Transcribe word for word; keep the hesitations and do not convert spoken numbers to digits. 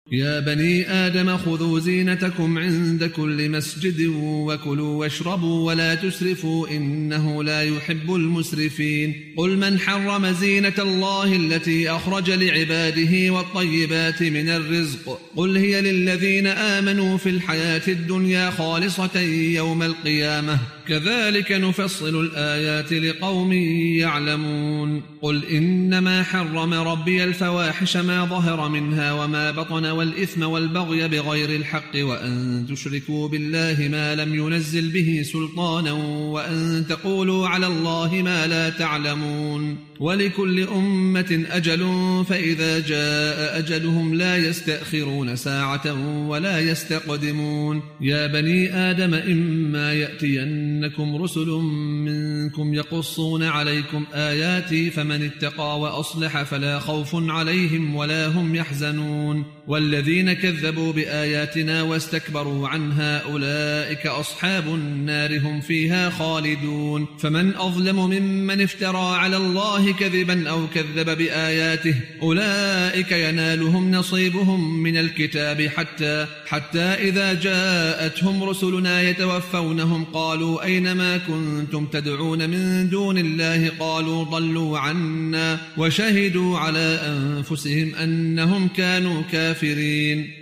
يا بني آدم خذوا زينتكم عند كل مسجد وكلوا واشربوا ولا تسرفوا إنه لا يحب المسرفين قل من حرم زينة الله التي أخرج لعباده والطيبات من الرزق قل هي للذين آمنوا في الحياة الدنيا خالصة يوم القيامة كذلك نفصل الآيات لقوم يعلمون قل إنما حرم ربي الفواحش ما ظهر منها وما بطن والإثم والبغي بغير الحق وأن تشركوا بالله ما لم ينزل به سلطانا وأن تقولوا على الله ما لا تعلمون ولكل أمة أجل فإذا جاء أجلهم لا يستأخرون ساعة ولا يستقدمون يا بني آدم إما يأتينكم رسل منكم يقصون عليكم آياتي فمن اتقى وأصلح فلا خوف عليهم ولا هم يحزنون والذين كذبوا بآياتنا واستكبروا عنها أولئك أصحاب النار هم فيها خالدون فمن أظلم ممن افترى على الله كذبا أو كذب بآياته أولئك ينالهم نصيبهم من الكتاب حتى, حتى إذا جاءتهم رسلنا يتوفونهم قالوا أينما كنتم تدعون من دون الله قالوا ضلوا عنا وشهدوا على أنفسهم أنهم كانوا كافرين